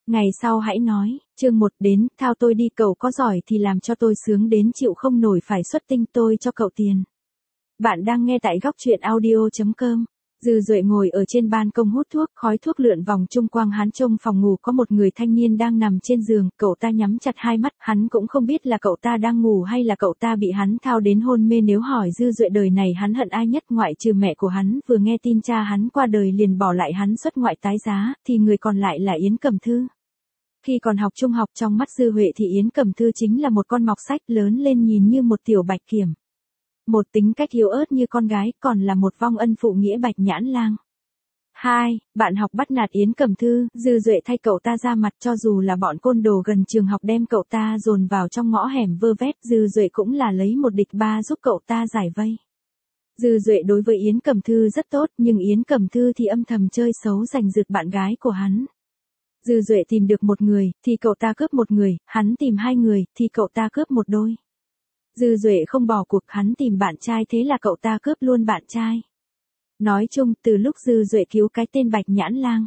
Ngày sau hãy nói, chương 1 đến, thao tôi đi cậu có giỏi thì làm cho tôi sướng đến chịu không nổi phải xuất tinh tôi cho cậu tiền. Bạn đang nghe tại góc truyện audio.com. Dư Duệ ngồi ở trên ban công hút thuốc, khói thuốc lượn vòng chung quanh hắn. Trong phòng ngủ có một người thanh niên đang nằm trên giường, cậu ta nhắm chặt hai mắt, hắn cũng không biết là cậu ta đang ngủ hay là cậu ta bị hắn thao đến hôn mê. Nếu hỏi Dư Duệ đời này hắn hận ai nhất ngoại trừ mẹ của hắn vừa nghe tin cha hắn qua đời liền bỏ lại hắn xuất ngoại tái giá, thì người còn lại là Yến Cẩm Thư. Khi còn học trung học trong mắt Dư Huệ thì Yến Cẩm Thư chính là một con mọt sách, lớn lên nhìn như một tiểu bạch kiểm. Một tính cách yếu ớt như con gái, còn là một vong ân phụ nghĩa bạch nhãn lang. 2. Bạn học bắt nạt Yến Cẩm Thư, Dư Duệ thay cậu ta ra mặt, cho dù là bọn côn đồ gần trường học đem cậu ta dồn vào trong ngõ hẻm vơ vét, Dư Duệ cũng là lấy một địch ba giúp cậu ta giải vây. Dư Duệ đối với Yến Cẩm Thư rất tốt, nhưng Yến Cẩm Thư thì âm thầm chơi xấu giành giật bạn gái của hắn. Dư Duệ tìm được một người, thì cậu ta cướp một người, hắn tìm hai người, thì cậu ta cướp một đôi. Dư Duệ không bỏ cuộc, hắn tìm bạn trai thế là cậu ta cướp luôn bạn trai. Nói chung, từ lúc Dư Duệ cứu cái tên bạch nhãn lang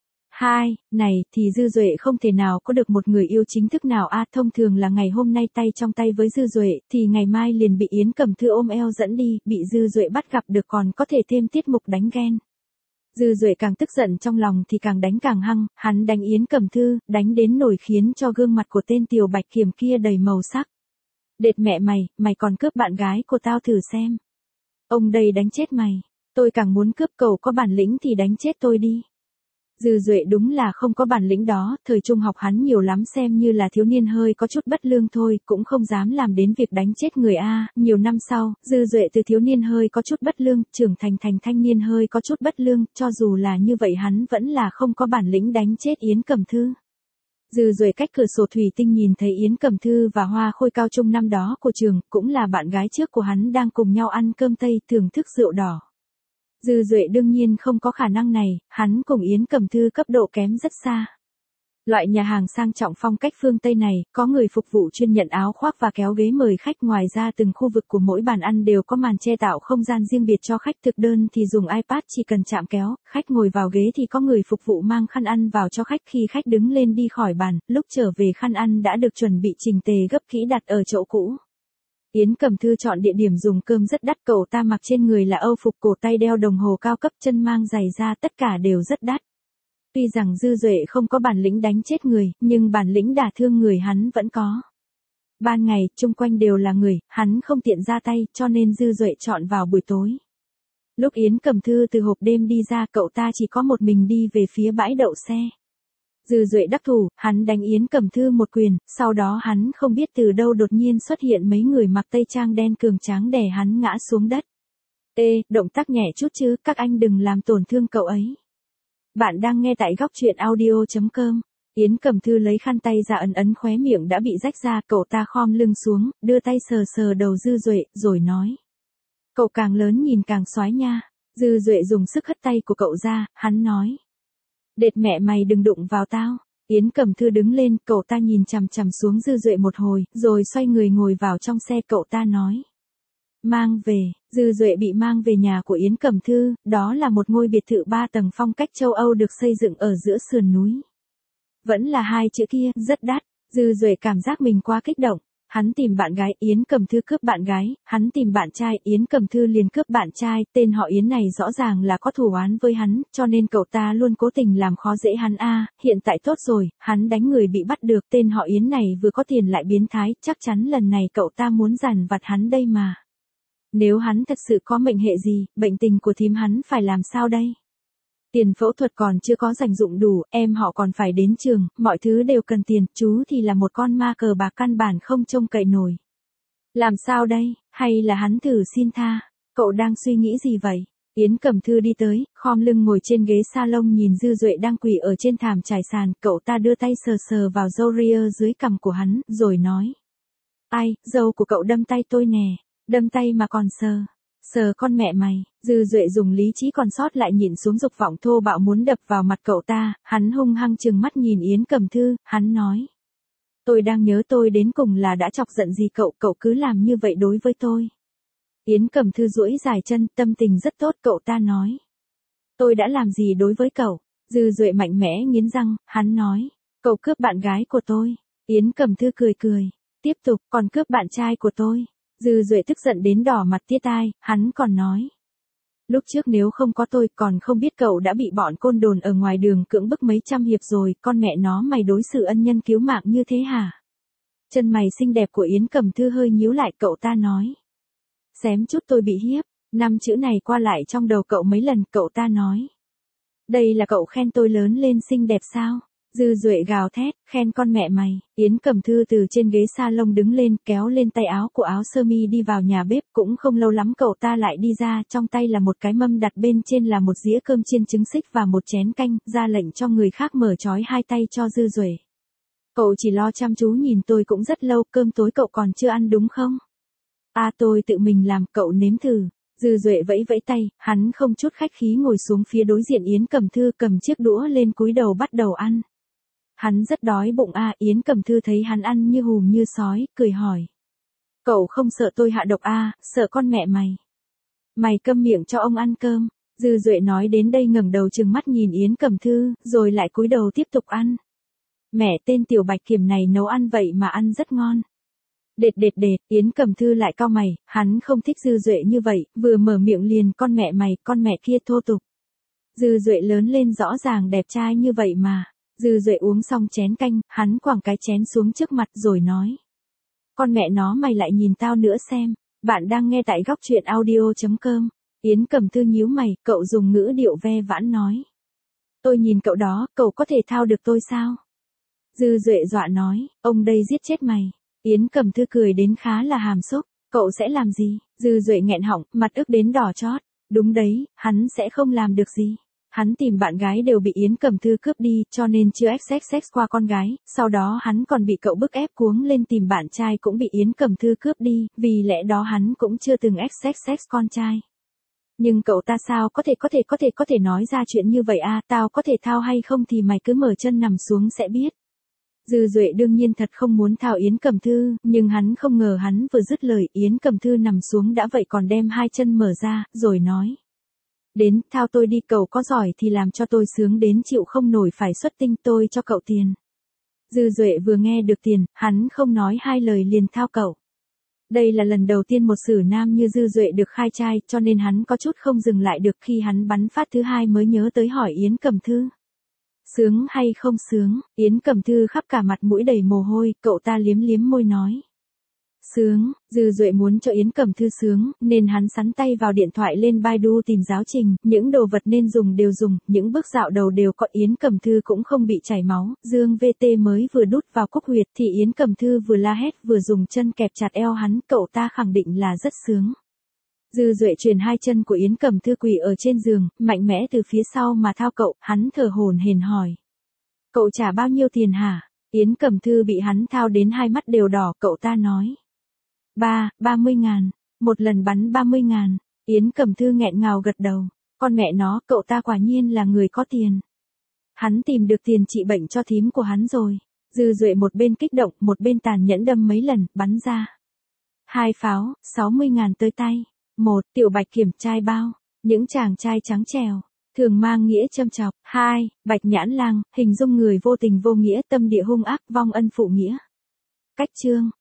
2 này, thì Dư Duệ không thể nào có được một người yêu chính thức nào thông thường là ngày hôm nay tay trong tay với Dư Duệ, thì ngày mai liền bị Yến Cẩm Thư ôm eo dẫn đi, bị Dư Duệ bắt gặp được còn có thể thêm tiết mục đánh ghen. Dư Duệ càng tức giận trong lòng thì càng đánh càng hăng, hắn đánh Yến Cẩm Thư, đánh đến nổi khiến cho gương mặt của tên tiểu bạch kiểm kia đầy màu sắc. Đệt mẹ mày còn cướp bạn gái của tao thử xem. Ông đây đánh chết mày, tôi càng muốn cướp, cậu có bản lĩnh thì đánh chết tôi đi. Dư Duệ đúng là không có bản lĩnh đó, thời trung học hắn nhiều lắm xem như là thiếu niên hơi có chút bất lương thôi, cũng không dám làm đến việc đánh chết người Nhiều năm sau, Dư Duệ từ thiếu niên hơi có chút bất lương, trưởng thành thanh niên hơi có chút bất lương, cho dù là như vậy hắn vẫn là không có bản lĩnh đánh chết Yến Cẩm Thư. Dư Duệ cách cửa sổ thủy tinh nhìn thấy Yến Cẩm Thư và Hoa Khôi cao trung năm đó của trường, cũng là bạn gái trước của hắn đang cùng nhau ăn cơm Tây, thưởng thức rượu đỏ. Dư Duệ đương nhiên không có khả năng này, hắn cùng Yến Cẩm Thư cấp độ kém rất xa. Loại nhà hàng sang trọng phong cách phương Tây này, có người phục vụ chuyên nhận áo khoác và kéo ghế mời khách, ngoài ra từng khu vực của mỗi bàn ăn đều có màn che tạo không gian riêng biệt cho khách, thực đơn thì dùng iPad chỉ cần chạm kéo, khách ngồi vào ghế thì có người phục vụ mang khăn ăn vào cho khách, khi khách đứng lên đi khỏi bàn, lúc trở về khăn ăn đã được chuẩn bị chỉnh tề gấp kỹ đặt ở chỗ cũ. Yến Cẩm Thư chọn địa điểm dùng cơm rất đắt, cậu ta mặc trên người là Âu phục, cổ tay đeo đồng hồ cao cấp, chân mang giày da, tất cả đều rất đắt. Tuy rằng Dư Duệ không có bản lĩnh đánh chết người, nhưng bản lĩnh đả thương người hắn vẫn có. Ban ngày, chung quanh đều là người, hắn không tiện ra tay, cho nên Dư Duệ chọn vào buổi tối. Lúc Yến Cẩm Thư từ hộp đêm đi ra, cậu ta chỉ có một mình đi về phía bãi đậu xe. Dư Duệ đắc thủ, hắn đánh Yến Cẩm Thư một quyền, sau đó hắn không biết từ đâu đột nhiên xuất hiện mấy người mặc tây trang đen cường tráng đè hắn ngã xuống đất. Động tác nhẹ chút chứ, các anh đừng làm tổn thương cậu ấy. Bạn đang nghe tại góc truyện audio.com. Yến Cẩm Thư lấy khăn tay ra ấn khóe miệng đã bị rách ra, cậu ta khom lưng xuống, đưa tay sờ đầu Dư Duệ, rồi nói. Cậu càng lớn nhìn càng xoái nha. Dư Duệ dùng sức hất tay của cậu ra, hắn nói. Đệt mẹ mày đừng đụng vào tao. Yến Cẩm Thư đứng lên, cậu ta nhìn chằm chằm xuống Dư Duệ một hồi, rồi xoay người ngồi vào trong xe, cậu ta nói. Mang về, Dư Duệ bị mang về nhà của Yến Cẩm Thư, đó là một ngôi biệt thự 3 tầng phong cách châu Âu được xây dựng ở giữa sườn núi. Vẫn là hai chữ kia, rất đắt, Dư Duệ cảm giác mình quá kích động. Hắn tìm bạn gái, Yến Cẩm Thư cướp bạn gái, hắn tìm bạn trai, Yến Cẩm Thư liền cướp bạn trai, tên họ Yến này rõ ràng là có thù oán với hắn, cho nên cậu ta luôn cố tình làm khó dễ hắn hiện tại tốt rồi, hắn đánh người bị bắt được, tên họ Yến này vừa có tiền lại biến thái, chắc chắn lần này cậu ta muốn dằn vặt hắn đây mà. Nếu hắn thật sự có mệnh hệ gì, bệnh tình của thím hắn phải làm sao đây? Tiền phẫu thuật còn chưa có dành dụng đủ, em họ còn phải đến trường, mọi thứ đều cần tiền, chú thì là một con ma cờ bạc căn bản không trông cậy nổi. Làm sao đây, hay là hắn thử xin tha? Cậu đang suy nghĩ gì vậy? Yến Cẩm Thư đi tới, khom lưng ngồi trên ghế salon nhìn Dư Duệ đang quỳ ở trên thảm trải sàn, cậu ta đưa tay sờ vào râu ria dưới cằm của hắn, rồi nói. Ai, râu của cậu đâm tay tôi nè, đâm tay mà còn sờ. Sờ con mẹ mày, Dư Duệ dùng lý trí còn sót lại nhìn xuống dục vọng thô bạo muốn đập vào mặt cậu ta, hắn hung hăng trừng mắt nhìn Yến Cẩm Thư, hắn nói. Tôi đang nhớ tôi đến cùng là đã chọc giận gì cậu, cậu cứ làm như vậy đối với tôi. Yến Cẩm Thư duỗi dài chân, tâm tình rất tốt, cậu ta nói. Tôi đã làm gì đối với cậu? Dư Duệ mạnh mẽ nghiến răng, hắn nói. Cậu cướp bạn gái của tôi. Yến Cẩm Thư cười cười. Tiếp tục, còn cướp bạn trai của tôi. Dư Duệ tức giận đến đỏ mặt tía tai, hắn còn nói. Lúc trước nếu không có tôi còn không biết cậu đã bị bọn côn đồn ở ngoài đường cưỡng bức mấy trăm hiệp rồi, con mẹ nó mày đối xử ân nhân cứu mạng như thế hả? Chân mày xinh đẹp của Yến Cẩm Thư hơi nhíu lại, cậu ta nói. Xém chút tôi bị hiếp, 5 chữ này qua lại trong đầu cậu mấy lần, cậu ta nói. Đây là cậu khen tôi lớn lên xinh đẹp sao? Dư Duệ gào thét, khen con mẹ mày. Yến Cẩm Thư từ trên ghế salon đứng lên, kéo lên tay áo của áo sơ mi đi vào nhà bếp, cũng không lâu lắm cậu ta lại đi ra, trong tay là một cái mâm đặt bên trên là một dĩa cơm chiên trứng xích và một chén canh, ra lệnh cho người khác mở trói hai tay cho Dư Duệ. Cậu chỉ lo chăm chú nhìn tôi cũng rất lâu, cơm tối cậu còn chưa ăn đúng không? Tôi tự mình làm, cậu nếm thử. Dư Duệ vẫy vẫy tay, hắn không chút khách khí ngồi xuống phía đối diện Yến Cẩm Thư, cầm chiếc đũa lên cúi đầu bắt đầu ăn. Hắn rất đói bụng Yến Cẩm Thư thấy hắn ăn như hùm như sói, cười hỏi. Cậu không sợ tôi hạ độc sợ con mẹ mày. Mày câm miệng cho ông ăn cơm. Dư Duệ nói đến đây ngẩng đầu trừng mắt nhìn Yến Cẩm Thư, rồi lại cúi đầu tiếp tục ăn. Mẹ tên tiểu bạch kiểm này nấu ăn vậy mà ăn rất ngon. Đệt, Yến Cẩm Thư lại cau mày, hắn không thích Dư Duệ như vậy, vừa mở miệng liền con mẹ mày, con mẹ kia thô tục. Dư Duệ lớn lên rõ ràng đẹp trai như vậy mà. Dư Duệ uống xong chén canh, hắn quẳng cái chén xuống trước mặt rồi nói. Con mẹ nó mày lại nhìn tao nữa xem, bạn đang nghe tại góc truyện audio.com. Yến Cẩm Thư nhíu mày, cậu dùng ngữ điệu ve vãn nói. Tôi nhìn cậu đó, cậu có thể thao được tôi sao? Dư Duệ dọa nói, ông đây giết chết mày. Yến Cẩm Thư cười đến khá là hàm xúc, cậu sẽ làm gì? Dư Duệ nghẹn họng, mặt ức đến đỏ chót. Đúng đấy, hắn sẽ không làm được gì. Hắn tìm bạn gái đều bị Yến Cẩm Thư cướp đi, cho nên chưa XXX qua con gái, sau đó hắn còn bị cậu bức ép cuống lên tìm bạn trai cũng bị Yến Cẩm Thư cướp đi, vì lẽ đó hắn cũng chưa từng XXX con trai. Nhưng cậu ta sao có thể nói ra chuyện như vậy tao có thể thao hay không thì mày cứ mở chân nằm xuống sẽ biết. Dư Duệ đương nhiên thật không muốn thao Yến Cẩm Thư, nhưng hắn không ngờ hắn vừa dứt lời Yến Cẩm Thư nằm xuống đã vậy còn đem hai chân mở ra, rồi nói. Đến, thao tôi đi, cậu có giỏi thì làm cho tôi sướng đến chịu không nổi phải xuất tinh, tôi cho cậu tiền. Dư Duệ vừa nghe được tiền, hắn không nói hai lời liền thao cậu. Đây là lần đầu tiên một sử nam như Dư Duệ được khai trai, cho nên hắn có chút không dừng lại được, khi hắn bắn phát thứ hai mới nhớ tới hỏi Yến Cẩm Thư. Sướng hay không sướng? Yến Cẩm Thư khắp cả mặt mũi đầy mồ hôi, cậu ta liếm liếm môi nói. Sướng. Dư Duệ muốn cho Yến Cẩm Thư sướng, nên hắn sắn tay vào điện thoại lên Baidu tìm giáo trình, những đồ vật nên dùng đều dùng, những bước dạo đầu đều có. Yến Cẩm Thư cũng không bị chảy máu. Dương VT mới vừa đút vào cúc huyệt thì Yến Cẩm Thư vừa la hét vừa dùng chân kẹp chặt eo hắn, cậu ta khẳng định là rất sướng. Dư Duệ truyền hai chân của Yến Cẩm Thư quỳ ở trên giường, mạnh mẽ từ phía sau mà thao cậu, hắn thở hổn hển hỏi. Cậu trả bao nhiêu tiền hả? Yến Cẩm Thư bị hắn thao đến hai mắt đều đỏ, cậu ta nói. 30.000, một lần bắn 30.000. Yến Cẩm Thư nghẹn ngào gật đầu. Con mẹ nó, cậu ta quả nhiên là người có tiền. Hắn tìm được tiền trị bệnh cho thím của hắn rồi. Dư Duệ một bên kích động, một bên tàn nhẫn đâm mấy lần, bắn ra. 2 pháo, 60.000 tới tay. 1. Tiểu bạch kiểm trai bao. Những chàng trai trắng trèo, thường mang nghĩa châm chọc. 2. Bạch nhãn lang, hình dung người vô tình vô nghĩa, tâm địa hung ác, vong ân phụ nghĩa. Cách chương.